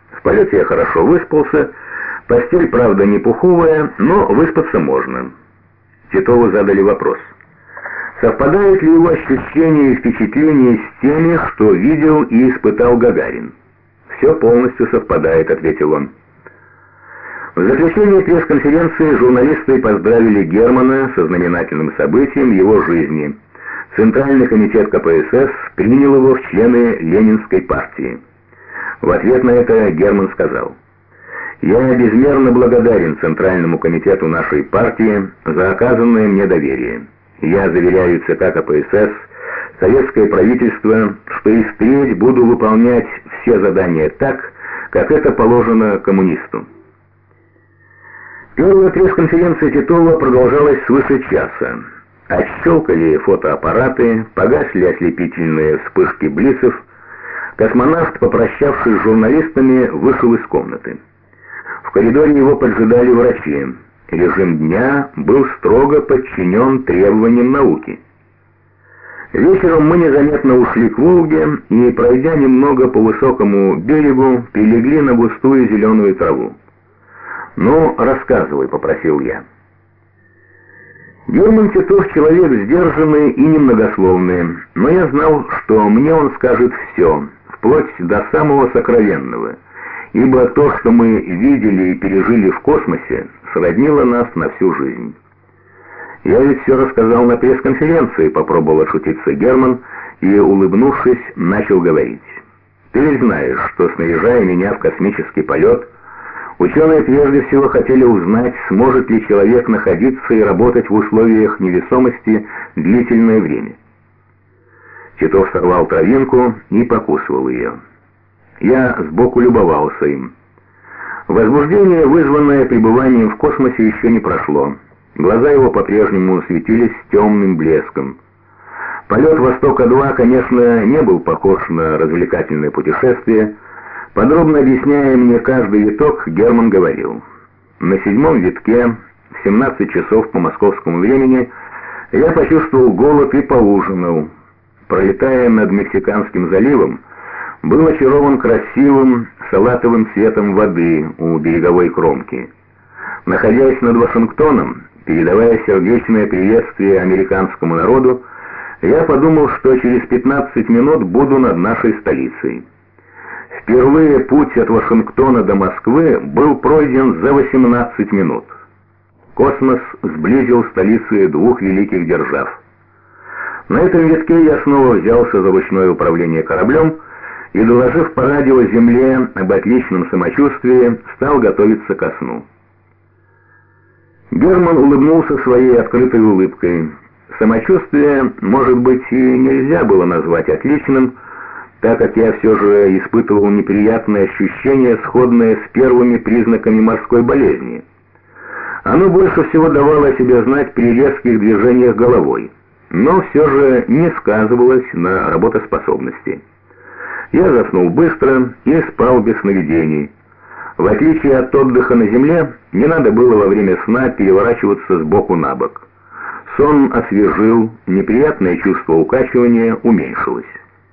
В полете я хорошо выспался, постель, правда, не пуховая, но выспаться можно. Титову задали вопрос: совпадают ли его ощущения и впечатления с теми, что видел и испытал Гагарин? «Все полностью совпадает», — ответил он. В заключение пресс-конференции журналисты поздравили Германа со знаменательным событием его жизни. Центральный комитет КПСС принял его в члены Ленинской партии. В ответ на это Герман сказал: «Я безмерно благодарен Центральному комитету нашей партии за оказанное мне доверие. Я заверяю ЦК КПСС, советское правительство, что и впредь буду выполнять все задания так, как это положено коммунисту». Первая пресс-конференция Титова продолжалась свыше часа. Отщелкали фотоаппараты, погасли ослепительные вспышки блицев. Космонавт, попрощавшись с журналистами, вышел из комнаты. В коридоре его поджидали врачи. Режим дня был строго подчинен требованиям науки. Вечером мы незаметно ушли к Волге и, пройдя немного по высокому берегу, прилегли на густую зеленую траву. «Ну, рассказывай», — попросил я. Герман Титов человек сдержанный и немногословный, но я знал, что мне он скажет все, вплоть до самого сокровенного, ибо то, что мы видели и пережили в космосе, сроднило нас на всю жизнь. «Я ведь все рассказал на пресс-конференции», — попробовал отшутиться Герман и, улыбнувшись, начал говорить. «Ты ведь знаешь, что, снаряжая меня в космический полет, ученые прежде всего хотели узнать, сможет ли человек находиться и работать в условиях невесомости длительное время». Титов сорвал травинку и покусывал ее. Я сбоку любовался им. Возбуждение, вызванное пребыванием в космосе, еще не прошло. Глаза его по-прежнему светились темным блеском. Полет «Востока-2», конечно, не был похож на развлекательное путешествие. Подробно объясняя мне каждый виток, Герман говорил: «На 7-м витке, в 17 часов по московскому времени, я почувствовал голод и поужинал. Пролетая над Мексиканским заливом, был очарован красивым салатовым цветом воды у береговой кромки. Находясь над Вашингтоном, передавая сердечное приветствие американскому народу, я подумал, что через 15 минут буду над нашей столицей. Впервые путь от Вашингтона до Москвы был пройден за 18 минут. Космос сблизил столицы двух великих держав. На этом витке я снова взялся за ручное управление кораблем и, доложив по радио Земле об отличном самочувствии, стал готовиться ко сну. Герман улыбнулся своей открытой улыбкой. Самочувствие, может быть, и нельзя было назвать отличным, так как я все же испытывал неприятное ощущение, сходное с первыми признаками морской болезни. Оно больше всего давало о себе знать при резких движениях головой, но все же не сказывалось на работоспособности. Я заснул быстро и спал без сновидений. В отличие от отдыха на земле, не надо было во время сна переворачиваться с боку на бок. Сон освежил, неприятное чувство укачивания уменьшилось.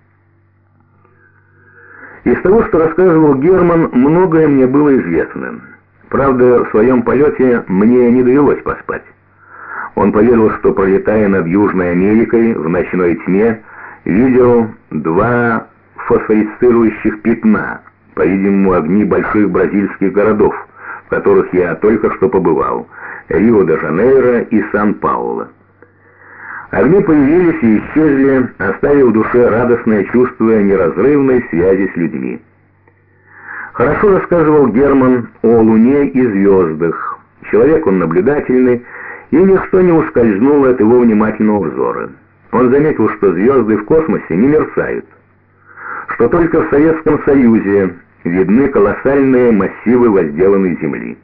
Из того, что рассказывал Герман, многое мне было известно. Правда, в своем полете мне не довелось поспать. Он поведал, что, пролетая над Южной Америкой в ночной тьме, видел 2 фосфорицирующих пятна, по-видимому, огни больших бразильских городов, в которых я только что побывал: Рио-де-Жанейро и Сан-Пауло. Огни появились и исчезли, оставив в душе радостное чувство неразрывной связи с людьми. Хорошо рассказывал Герман о Луне и звездах. Человек он наблюдательный, и ничто не ускользнуло от его внимательного взора. Он заметил, что звезды в космосе не мерцают, что только в Советском Союзе видны колоссальные массивы возделанной земли.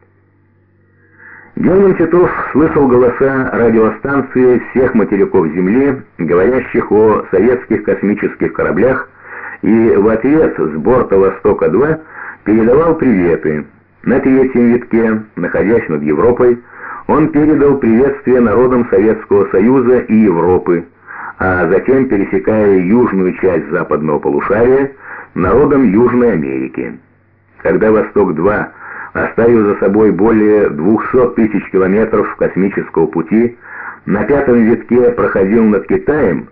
Герман Титов слышал голоса радиостанции всех материков Земли, говорящих о советских космических кораблях, и в ответ с борта «Востока-2» передавал приветы. На 3-м витке, находясь над Европой, он передал приветствие народам Советского Союза и Европы, а затем, пересекая южную часть западного полушария, народам Южной Америки. Когда «Восток-2», оставив за собой более 200 тысяч километров космического пути, на пятом витке проходил над Китаем,